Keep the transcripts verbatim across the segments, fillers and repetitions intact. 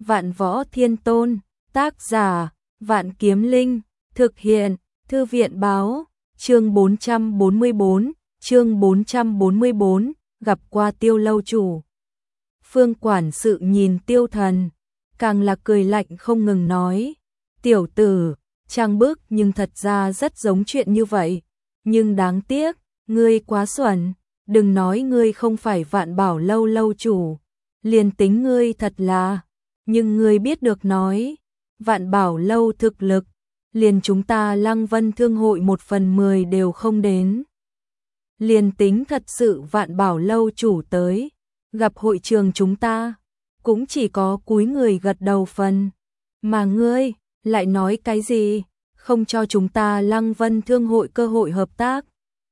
Vạn Võ Thiên Tôn, tác giả, Vạn Kiếm Linh, thực hiện, Thư viện báo, chương bốn trăm bốn mươi bốn, chương bốn trăm bốn mươi bốn, gặp qua Tiêu lâu chủ. Phương quản sự nhìn Tiêu Thần, càng là cười lạnh không ngừng nói, tiểu tử, trang bức nhưng thật ra rất giống chuyện như vậy, nhưng đáng tiếc, ngươi quá xuẩn, đừng nói ngươi không phải Vạn Bảo lâu lâu chủ, liền tính ngươi thật là, nhưng ngươi biết được nói, Vạn Bảo lâu thực lực, liền chúng ta Lăng Vân Thương hội một phần mười đều không đến. Liền tính thật sự Vạn Bảo lâu chủ tới, gặp hội trường chúng ta, cũng chỉ có cúi người gật đầu phần, mà ngươi lại nói cái gì, không cho chúng ta Lăng Vân Thương hội cơ hội hợp tác.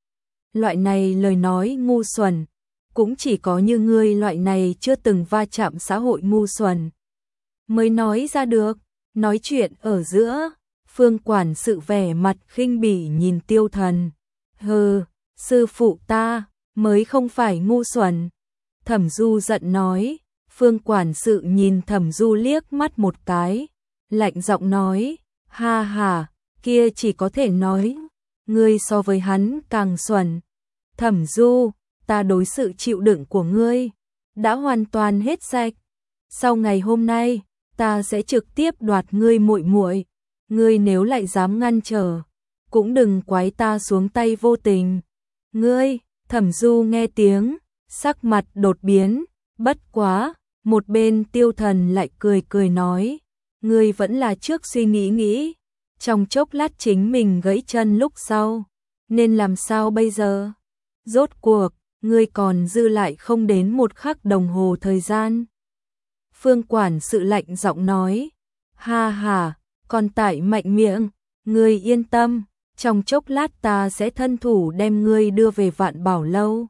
Loại này lời nói ngu xuẩn, cũng chỉ có như ngươi loại này chưa từng va chạm xã hội ngu xuẩn mới nói ra được. Nói chuyện ở giữa, Phương quản sự vẻ mặt khinh bỉ nhìn Tiêu Thần. Hừ, sư phụ ta mới không phải ngu xuẩn. Thẩm Du giận nói. Phương quản sự nhìn Thẩm Du liếc mắt một cái, lạnh giọng nói, ha ha, kia chỉ có thể nói, ngươi so với hắn càng xuẩn. Thẩm Du, ta đối sự chịu đựng của ngươi đã hoàn toàn hết sạch. Sau ngày hôm nay, ta sẽ trực tiếp đoạt ngươi muội muội. Ngươi nếu lại dám ngăn trở, cũng đừng quái ta xuống tay vô tình. Ngươi, Thẩm Du nghe tiếng, sắc mặt đột biến, bất quá, một bên Tiêu Thần lại cười cười nói, ngươi vẫn là trước suy nghĩ nghĩ, trong chốc lát chính mình gãy chân lúc sau, nên làm sao bây giờ? Rốt cuộc, ngươi còn dư lại không đến một khắc đồng hồ thời gian. Phương quản sự lạnh giọng nói, ha ha, còn tại mạnh miệng, ngươi yên tâm, trong chốc lát ta sẽ thân thủ đem ngươi đưa về Vạn Bảo lâu.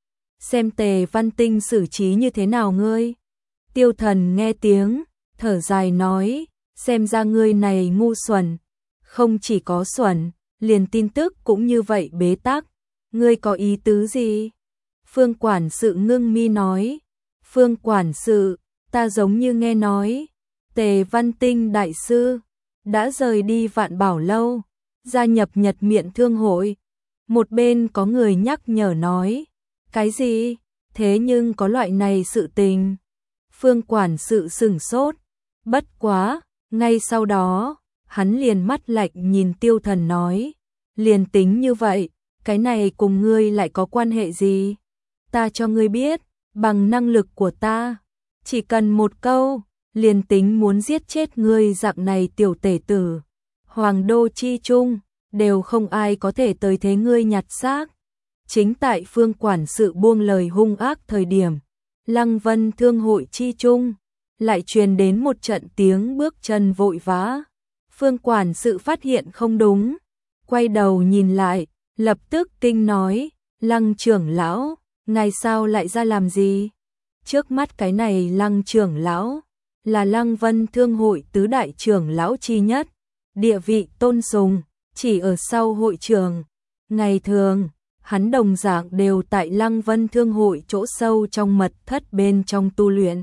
Xem Tề Văn Tinh xử trí như thế nào ngươi. Tiêu Thần nghe tiếng, thở dài nói, xem ra ngươi này ngu xuẩn, không chỉ có xuẩn, liền tin tức cũng như vậy bế tắc, ngươi có ý tứ gì? Phương quản sự ngưng mi nói, Phương quản sự, ta giống như nghe nói, Tề Văn Tinh đại sư đã rời đi Vạn Bảo lâu, gia nhập Nhật Miện Thương hội. Một bên có người nhắc nhở nói, cái gì? Thế nhưng có loại này sự tình. Phương quản sự sửng sốt, bất quá, ngay sau đó, hắn liền mắt lạnh nhìn Tiêu Thần nói, liền tính như vậy, cái này cùng ngươi lại có quan hệ gì? Ta cho ngươi biết, bằng năng lực của ta, chỉ cần một câu, liền tính muốn giết chết ngươi dạng này tiểu tể tử, Hoàng đô chi trung, đều không ai có thể tới thế ngươi nhặt xác. Chính tại Phương quản sự buông lời hung ác thời điểm, Lăng Vân Thương hội chi trung, lại truyền đến một trận tiếng bước chân vội vã. Phương quản sự phát hiện không đúng, quay đầu nhìn lại, lập tức kinh nói, Lăng trưởng lão, ngài sao lại ra làm gì? Trước mắt cái này Lăng trưởng lão, là Lăng Vân Thương hội tứ đại trưởng lão chi nhất, địa vị tôn sùng, chỉ ở sau hội trường. Ngày thường, hắn đồng dạng đều tại Lăng Vân Thương hội chỗ sâu trong mật thất bên trong tu luyện.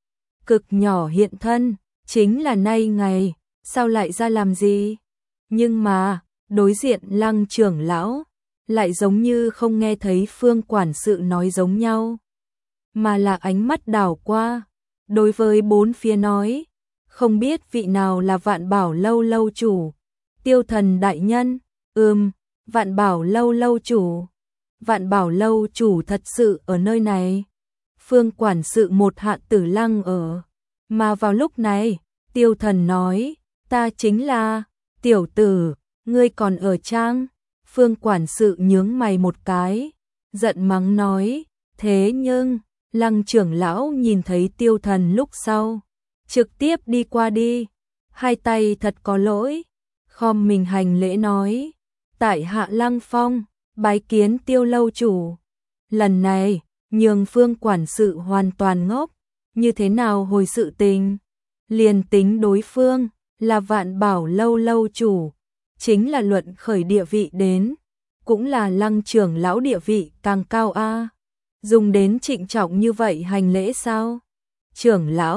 Cực nhỏ hiện thân, chính là nay ngày, sao lại ra làm gì? Nhưng mà, đối diện Lăng trưởng lão, lại giống như không nghe thấy Phương quản sự nói giống nhau, mà là ánh mắt đảo qua, đối với bốn phía nói, không biết vị nào là Vạn Bảo lâu lâu chủ. Tiêu Thần đại nhân, ừm, Vạn Bảo lâu lâu chủ. Vạn Bảo lâu chủ thật sự ở nơi này. Phương quản sự một hạ tử lăng ở. Mà vào lúc này, Tiêu Thần nói, ta chính là, tiểu tử, ngươi còn ở trang. Phương quản sự nhướng mày một cái, giận mắng nói, thế nhưng, Lăng trưởng lão nhìn thấy Tiêu Thần lúc sau, trực tiếp đi qua đi, hai tay thật có lỗi, khom mình hành lễ nói, tại hạ Lăng Phong, bái kiến Tiêu lâu chủ. Lần này, nhường Phương quản sự hoàn toàn ngốc, như thế nào hồi sự tình, liền tính đối phương là Vạn Bảo lâu lâu chủ, chính là luận khởi địa vị đến, cũng là Lăng trưởng lão địa vị càng cao a. Dùng đến trịnh trọng như vậy hành lễ sao? Trưởng lão,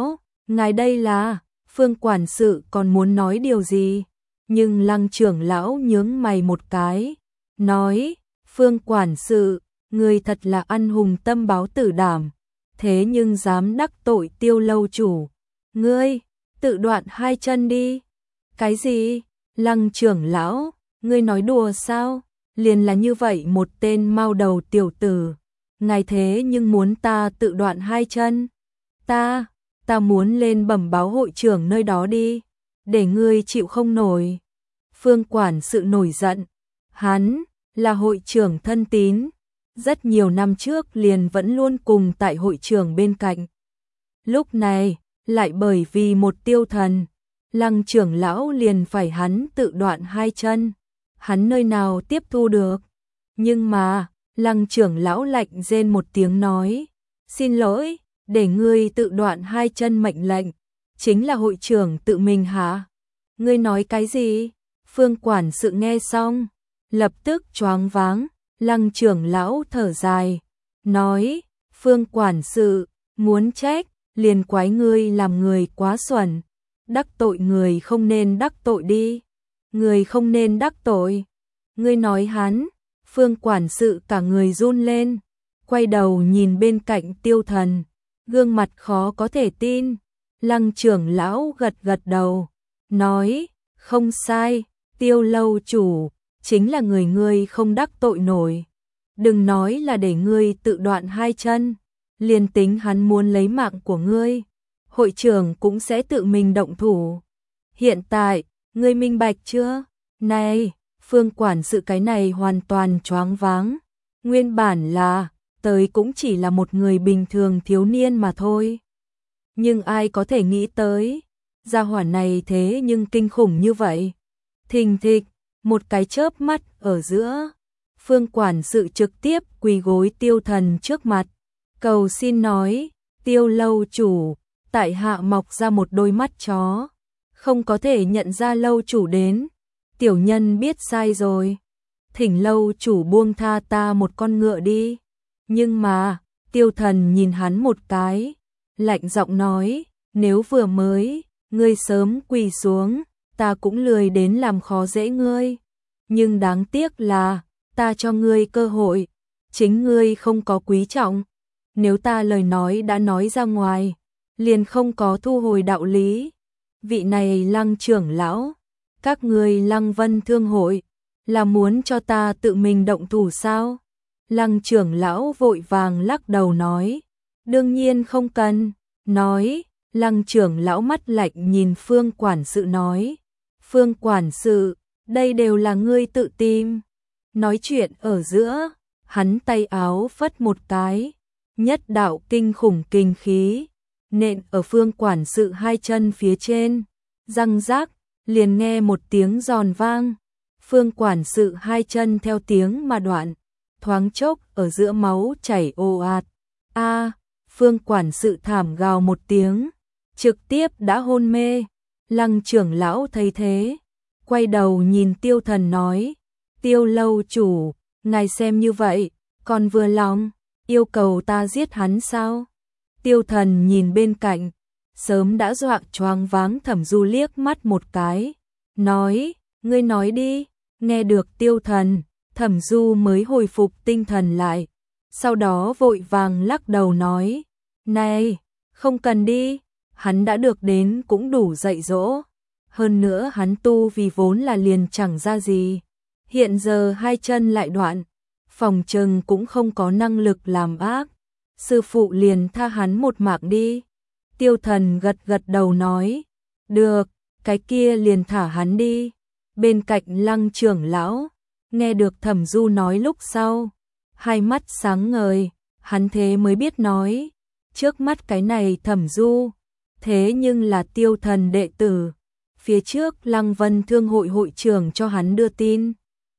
ngài đây là, Phương quản sự còn muốn nói điều gì, nhưng Lăng trưởng lão nhướng mày một cái, nói, Phương quản sự, người thật là ăn hùng tâm báo tử đảm, thế nhưng dám đắc tội Tiêu lâu chủ, ngươi, tự đoạn hai chân đi. Cái gì? Lăng trưởng lão, ngươi nói đùa sao? Liền là như vậy một tên mau đầu tiểu tử, ngài thế nhưng muốn ta tự đoạn hai chân? Ta, ta muốn lên bẩm báo hội trưởng nơi đó đi, để ngươi chịu không nổi. Phương quản sự nổi giận, hắn là hội trưởng thân tín, rất nhiều năm trước liền vẫn luôn cùng tại hội trưởng bên cạnh. Lúc này, lại bởi vì một Tiêu Thần, Lăng trưởng lão liền phải hắn tự đoạn hai chân, hắn nơi nào tiếp thu được. Nhưng mà, Lăng trưởng lão lạnh rên một tiếng nói, xin lỗi, để ngươi tự đoạn hai chân mệnh lệnh, chính là hội trưởng tự mình hả? Ngươi nói cái gì? Phương quản sự nghe xong, lập tức choáng váng. Lăng trưởng lão thở dài, nói, Phương quản sự, muốn trách, liền quái ngươi làm người quá xuẩn, đắc tội người không nên đắc tội đi, người không nên đắc tội. Ngươi nói hắn, Phương quản sự cả người run lên, quay đầu nhìn bên cạnh Tiêu Thần, gương mặt khó có thể tin. Lăng trưởng lão gật gật đầu, nói, không sai, Tiêu lâu chủ chính là người ngươi không đắc tội nổi. Đừng nói là để ngươi tự đoạn hai chân, liền tính hắn muốn lấy mạng của ngươi, hội trưởng cũng sẽ tự mình động thủ. Hiện tại, ngươi minh bạch chưa? Này, Phương quản sự cái này hoàn toàn choáng váng. Nguyên bản là, tới cũng chỉ là một người bình thường thiếu niên mà thôi. Nhưng ai có thể nghĩ tới, gia hỏa này thế nhưng kinh khủng như vậy. Thình thịch, một cái chớp mắt ở giữa, Phương quản sự trực tiếp quỳ gối Tiêu Thần trước mặt, cầu xin nói, Tiêu lâu chủ, tại hạ mọc ra một đôi mắt chó, không có thể nhận ra lâu chủ đến, tiểu nhân biết sai rồi, thỉnh lâu chủ buông tha ta một con ngựa đi. Nhưng mà, Tiêu Thần nhìn hắn một cái, lạnh giọng nói, nếu vừa mới, ngươi sớm quỳ xuống, ta cũng lười đến làm khó dễ ngươi, nhưng đáng tiếc là, ta cho ngươi cơ hội, chính ngươi không có quý trọng, nếu ta lời nói đã nói ra ngoài, liền không có thu hồi đạo lý. Vị này Lăng trưởng lão, các ngươi Lăng Vân Thương hội, là muốn cho ta tự mình động thủ sao? Lăng trưởng lão vội vàng lắc đầu nói, đương nhiên không cần, nói, Lăng trưởng lão mắt lạnh nhìn Phương quản sự nói, Phương quản sự, đây đều là ngươi tự tìm. Nói chuyện ở giữa, hắn tay áo phất một cái, nhất đạo kinh khủng kinh khí, nện ở Phương quản sự hai chân phía trên, răng rác, liền nghe một tiếng giòn vang, Phương quản sự hai chân theo tiếng mà đoạn, thoáng chốc ở giữa máu chảy ồ ạt. A, Phương quản sự thảm gào một tiếng, trực tiếp đã hôn mê. Lăng trưởng lão thấy thế, quay đầu nhìn Tiêu Thần nói, Tiêu lâu chủ, ngài xem như vậy, còn vừa lòng, yêu cầu ta giết hắn sao? Tiêu Thần nhìn bên cạnh, sớm đã dọa choáng váng Thẩm Du liếc mắt một cái, nói, ngươi nói đi. Nghe được Tiêu Thần, Thẩm Du mới hồi phục tinh thần lại, sau đó vội vàng lắc đầu nói, này, không cần đi, hắn đã được đến cũng đủ dạy dỗ, hơn nữa hắn tu vì vốn là liền chẳng ra gì, hiện giờ hai chân lại đoạn, phòng trừng cũng không có năng lực làm ác, sư phụ liền tha hắn một mạng đi. Tiêu Thần gật gật đầu nói, được, cái kia liền thả hắn đi. Bên cạnh Lăng trưởng lão, nghe được Thẩm Du nói lúc sau, hai mắt sáng ngời, hắn thế mới biết nói, trước mắt cái này Thẩm Du, thế nhưng là Tiêu Thần đệ tử, phía trước Lăng Vân Thương hội hội trưởng cho hắn đưa tin,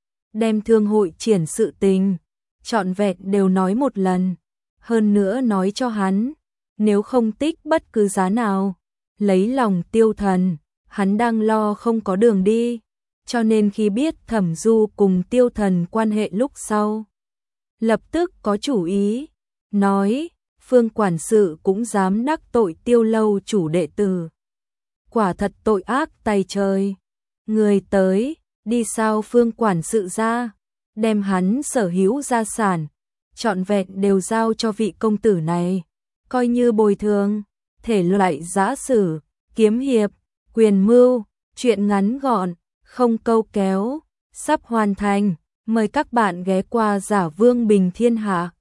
đem thương hội triển sự tình, trọn vẹn đều nói một lần, hơn nữa nói cho hắn, nếu không tích bất cứ giá nào, lấy lòng Tiêu Thần, hắn đang lo không có đường đi. Cho nên khi biết Thẩm Du cùng Tiêu Thần quan hệ lúc sau, lập tức có chủ ý, nói, Phương quản sự cũng dám đắc tội Tiêu lâu chủ đệ tử. Quả thật tội ác tày trời. Người tới, đi sao Phương quản sự ra, đem hắn sở hữu gia sản, trọn vẹn đều giao cho vị công tử này, coi như bồi thường. Thể loại giã sử, kiếm hiệp, quyền mưu, truyện ngắn gọn, không câu kéo, sắp hoàn thành. Mời các bạn ghé qua Giả Vương Bình Thiên Hạ.